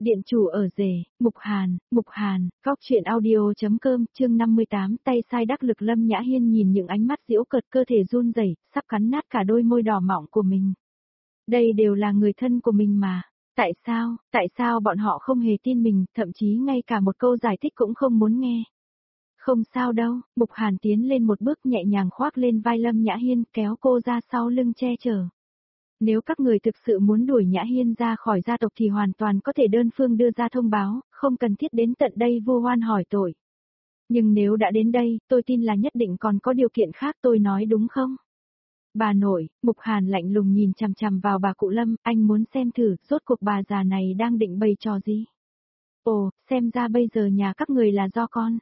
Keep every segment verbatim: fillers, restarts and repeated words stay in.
Điện chủ ở rể, Mục Hàn, Mục Hàn, góc truyện audio.com, chương năm mươi tám, tay sai đắc lực. Lâm Nhã Hiên nhìn những ánh mắt giễu cợt, cơ thể run rẩy, sắp cắn nát cả đôi môi đỏ mọng của mình. Đây đều là người thân của mình mà. Tại sao, tại sao bọn họ không hề tin mình, thậm chí ngay cả một câu giải thích cũng không muốn nghe. Không sao đâu, Mục Hàn tiến lên một bước, nhẹ nhàng khoác lên vai Lâm Nhã Hiên, kéo cô ra sau lưng che chở. Nếu các người thực sự muốn đuổi Nhã Hiên ra khỏi gia tộc thì hoàn toàn có thể đơn phương đưa ra thông báo, không cần thiết đến tận đây vu oan hỏi tội. Nhưng nếu đã đến đây, tôi tin là nhất định còn có điều kiện khác, tôi nói đúng không? Bà nội, Mục Hàn lạnh lùng nhìn chằm chằm vào bà cụ Lâm, anh muốn xem thử, rốt cuộc bà già này đang định bày trò gì? Ồ, xem ra bây giờ nhà các người là do con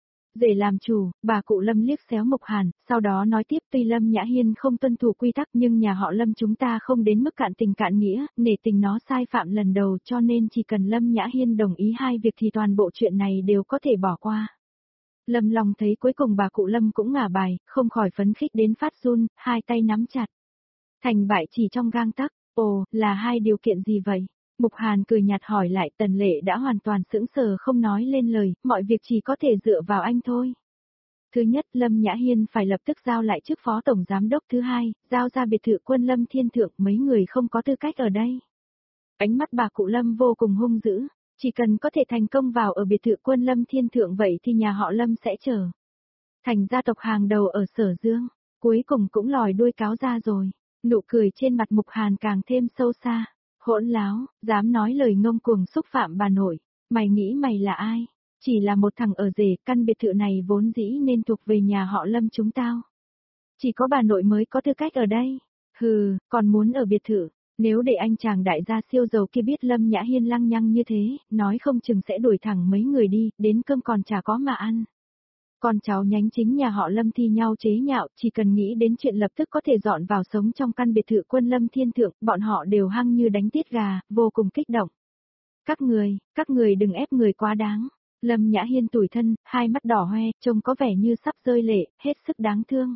rể làm chủ. Bà cụ Lâm liếc xéo Mục Hàn, sau đó nói tiếp, tuy Lâm Nhã Hiên không tuân thủ quy tắc nhưng nhà họ Lâm chúng ta không đến mức cạn tình cạn nghĩa, nể tình nó sai phạm lần đầu, cho nên chỉ cần Lâm Nhã Hiên đồng ý hai việc thì toàn bộ chuyện này đều có thể bỏ qua. Lâm Long thấy cuối cùng bà cụ Lâm cũng ngả bài, không khỏi phấn khích đến phát run, hai tay nắm chặt. Thành bại chỉ trong gang tấc. Ồ, là hai điều kiện gì vậy? Mục Hàn cười nhạt hỏi lại. Tần Lệ đã hoàn toàn sững sờ không nói lên lời, mọi việc chỉ có thể dựa vào anh thôi. Thứ nhất, Lâm Nhã Hiên phải lập tức giao lại chức phó tổng giám đốc. Thứ hai, giao ra biệt thự quân Lâm Thiên Thượng, mấy người không có tư cách ở đây. Ánh mắt bà cụ Lâm vô cùng hung dữ, chỉ cần có thể thành công vào ở biệt thự quân Lâm Thiên Thượng vậy thì nhà họ Lâm sẽ trở thành gia tộc hàng đầu ở Sở Dương, cuối cùng cũng lòi đuôi cáo ra rồi. Nụ cười trên mặt Mục Hàn càng thêm sâu xa. Hỗn láo, dám nói lời ngông cuồng xúc phạm bà nội, mày nghĩ mày là ai? Chỉ là một thằng ở rể, căn biệt thự này vốn dĩ nên thuộc về nhà họ Lâm chúng tao. Chỉ có bà nội mới có tư cách ở đây. Hừ, còn muốn ở biệt thự, nếu để anh chàng đại gia siêu giàu kia biết Lâm Nhã Hiên lăng nhăng như thế, nói không chừng sẽ đuổi thẳng mấy người đi, đến cơm còn chả có mà ăn. Con cháu nhánh chính nhà họ Lâm thi nhau chế nhạo, chỉ cần nghĩ đến chuyện lập tức có thể dọn vào sống trong căn biệt thự quân Lâm Thiên Thượng, bọn họ đều hăng như đánh tiết gà, vô cùng kích động. Các người, các người đừng ép người quá đáng. Lâm Nhã Hiên tủi thân, hai mắt đỏ hoe, trông có vẻ như sắp rơi lệ, hết sức đáng thương.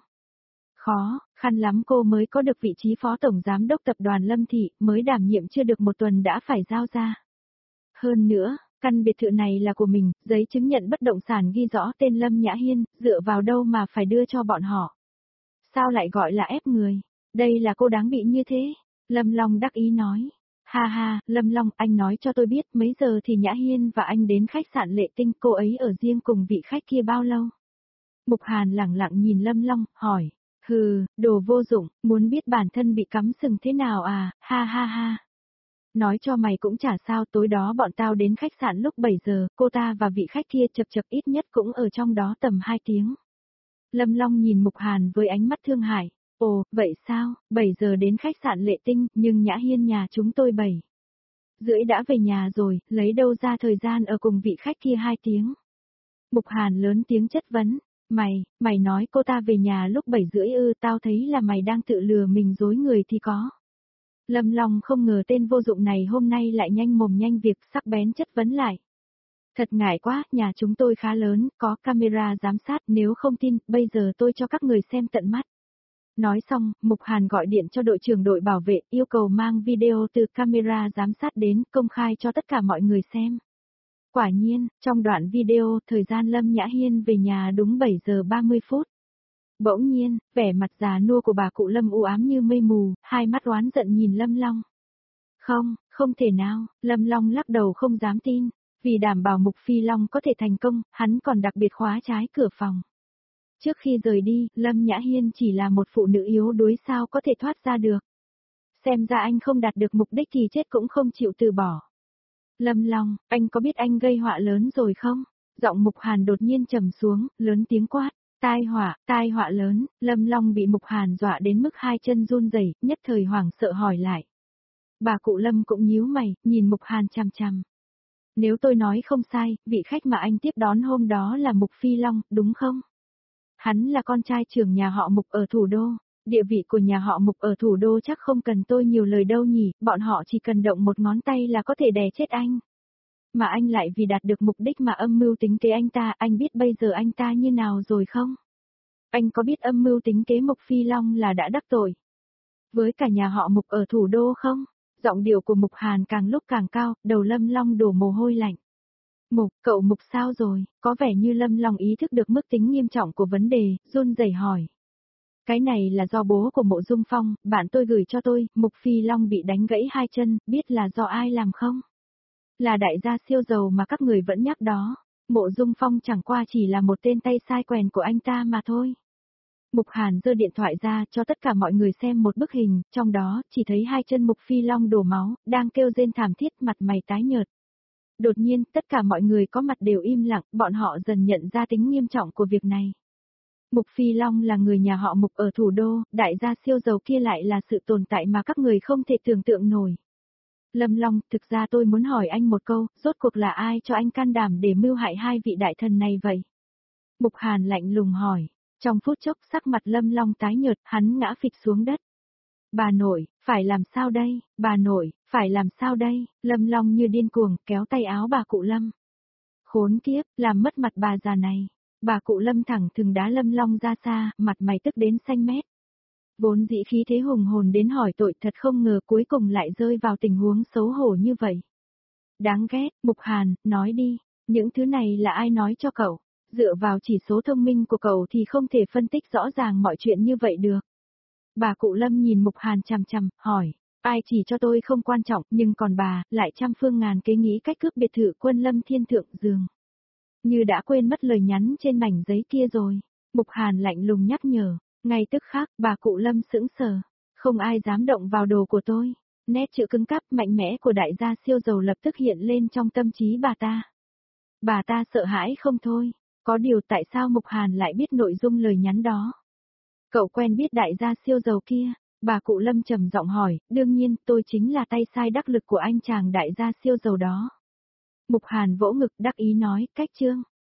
Khó, khăn lắm cô mới có được vị trí phó tổng giám đốc tập đoàn Lâm Thị, mới đảm nhiệm chưa được một tuần đã phải giao ra. Hơn nữa, căn biệt thự này là của mình, giấy chứng nhận bất động sản ghi rõ tên Lâm Nhã Hiên, dựa vào đâu mà phải đưa cho bọn họ? Sao lại gọi là ép người? Đây là cô đáng bị như thế. Lâm Long đắc ý nói. Ha ha, Lâm Long, anh nói cho tôi biết mấy giờ thì Nhã Hiên và anh đến khách sạn Lệ Tinh, cô ấy ở riêng cùng vị khách kia bao lâu? Mục Hàn lẳng lặng nhìn Lâm Long, hỏi. Hừ, đồ vô dụng, muốn biết bản thân bị cắm sừng thế nào à, ha ha ha. Nói cho mày cũng chả sao, tối đó bọn tao đến khách sạn lúc bảy giờ, cô ta và vị khách kia chập chập ít nhất cũng ở trong đó tầm hai tiếng. Lâm Long nhìn Mục Hàn với ánh mắt thương hại. Ồ, vậy sao, bảy giờ đến khách sạn Lệ Tinh, nhưng Nhã Hiên nhà chúng tôi bảy rưỡi đã về nhà rồi, lấy đâu ra thời gian ở cùng vị khách kia hai tiếng. Mục Hàn lớn tiếng chất vấn. Mày, mày nói cô ta về nhà lúc bảy rưỡi ư, tao thấy là mày đang tự lừa mình dối người thì có. Lâm Long không ngờ tên vô dụng này hôm nay lại nhanh mồm nhanh việc, sắc bén chất vấn lại. Thật ngại quá, nhà chúng tôi khá lớn, có camera giám sát, nếu không tin, bây giờ tôi cho các người xem tận mắt. Nói xong, Mục Hàn gọi điện cho đội trưởng đội bảo vệ, yêu cầu mang video từ camera giám sát đến, công khai cho tất cả mọi người xem. Quả nhiên, trong đoạn video, thời gian Lâm Nhã Hiên về nhà đúng bảy giờ ba mươi phút. Bỗng nhiên, vẻ mặt già nua của bà cụ Lâm u ám như mây mù, hai mắt oán giận nhìn Lâm Long. Không, không thể nào, Lâm Long lắc đầu không dám tin, vì đảm bảo Mục Phi Long có thể thành công, hắn còn đặc biệt khóa trái cửa phòng. Trước khi rời đi, Lâm Nhã Hiên chỉ là một phụ nữ yếu đuối sao có thể thoát ra được. Xem ra anh không đạt được mục đích thì chết cũng không chịu từ bỏ. Lâm Long, anh có biết anh gây họa lớn rồi không? Giọng Mục Hàn đột nhiên trầm xuống, lớn tiếng quát. Tai họa, tai họa lớn. Lâm Long bị Mục Hàn dọa đến mức hai chân run rẩy, nhất thời hoảng sợ hỏi lại. Bà cụ Lâm cũng nhíu mày, nhìn Mục Hàn chằm chằm. Nếu tôi nói không sai, vị khách mà anh tiếp đón hôm đó là Mục Phi Long, đúng không? Hắn là con trai trưởng nhà họ Mục ở thủ đô. Địa vị của nhà họ Mục ở thủ đô chắc không cần tôi nhiều lời đâu nhỉ, bọn họ chỉ cần động một ngón tay là có thể đè chết anh. Mà anh lại vì đạt được mục đích mà âm mưu tính kế anh ta, anh biết bây giờ anh ta như nào rồi không? Anh có biết âm mưu tính kế Mục Phi Long là đã đắc tội với cả nhà họ Mục ở thủ đô không? Giọng điệu của Mục Hàn càng lúc càng cao, đầu Lâm Long đổ mồ hôi lạnh. Mục, cậu Mục sao rồi, có vẻ như Lâm Long ý thức được mức tính nghiêm trọng của vấn đề, run rẩy hỏi. Cái này là do bố của Mộ Dung Phong, bạn tôi gửi cho tôi, Mục Phi Long bị đánh gãy hai chân, biết là do ai làm không? Là đại gia siêu giàu mà các người vẫn nhắc đó. Mộ Dung Phong chẳng qua chỉ là một tên tay sai quèn của anh ta mà thôi. Mục Hàn giơ điện thoại ra cho tất cả mọi người xem một bức hình, trong đó chỉ thấy hai chân Mục Phi Long đổ máu, đang kêu rên thảm thiết, mặt mày tái nhợt. Đột nhiên, tất cả mọi người có mặt đều im lặng, bọn họ dần nhận ra tính nghiêm trọng của việc này. Mục Phi Long là người nhà họ Mục ở thủ đô, đại gia siêu giàu kia lại là sự tồn tại mà các người không thể tưởng tượng nổi. Lâm Long, thực ra tôi muốn hỏi anh một câu, rốt cuộc là ai cho anh can đảm để mưu hại hai vị đại thần này vậy? Mục Hàn lạnh lùng hỏi. Trong phút chốc sắc mặt Lâm Long tái nhợt, hắn ngã phịch xuống đất. Bà nội, phải làm sao đây, bà nội, phải làm sao đây, Lâm Long như điên cuồng, kéo tay áo bà cụ Lâm. Khốn kiếp, làm mất mặt bà già này. Bà cụ Lâm thẳng thừng đá Lâm Long ra xa, mặt mày tức đến xanh mét. Vốn dĩ khí thế hùng hồn đến hỏi tội, thật không ngờ cuối cùng lại rơi vào tình huống xấu hổ như vậy. Đáng ghét, Mục Hàn, nói đi, những thứ này là ai nói cho cậu? Dựa vào chỉ số thông minh của cậu thì không thể phân tích rõ ràng mọi chuyện như vậy được. Bà cụ Lâm nhìn Mục Hàn chằm chằm, hỏi, ai chỉ cho tôi không quan trọng, nhưng còn bà, lại trăm phương ngàn kế nghĩ cách cướp biệt thự Quân Lâm Thiên Thượng giường. Như đã quên mất lời nhắn trên mảnh giấy kia rồi. Mục Hàn lạnh lùng nhắc nhở, ngay tức khắc, bà cụ Lâm sững sờ, không ai dám động vào đồ của tôi. Nét chữ cứng cáp mạnh mẽ của đại gia siêu giàu lập tức hiện lên trong tâm trí bà ta. Bà ta sợ hãi không thôi. Có điều tại sao Mục Hàn lại biết nội dung lời nhắn đó? Cậu quen biết đại gia siêu giàu kia? Bà cụ Lâm trầm giọng hỏi, đương nhiên tôi chính là tay sai đắc lực của anh chàng đại gia siêu giàu đó. Mục Hàn vỗ ngực đắc ý nói, cách chương.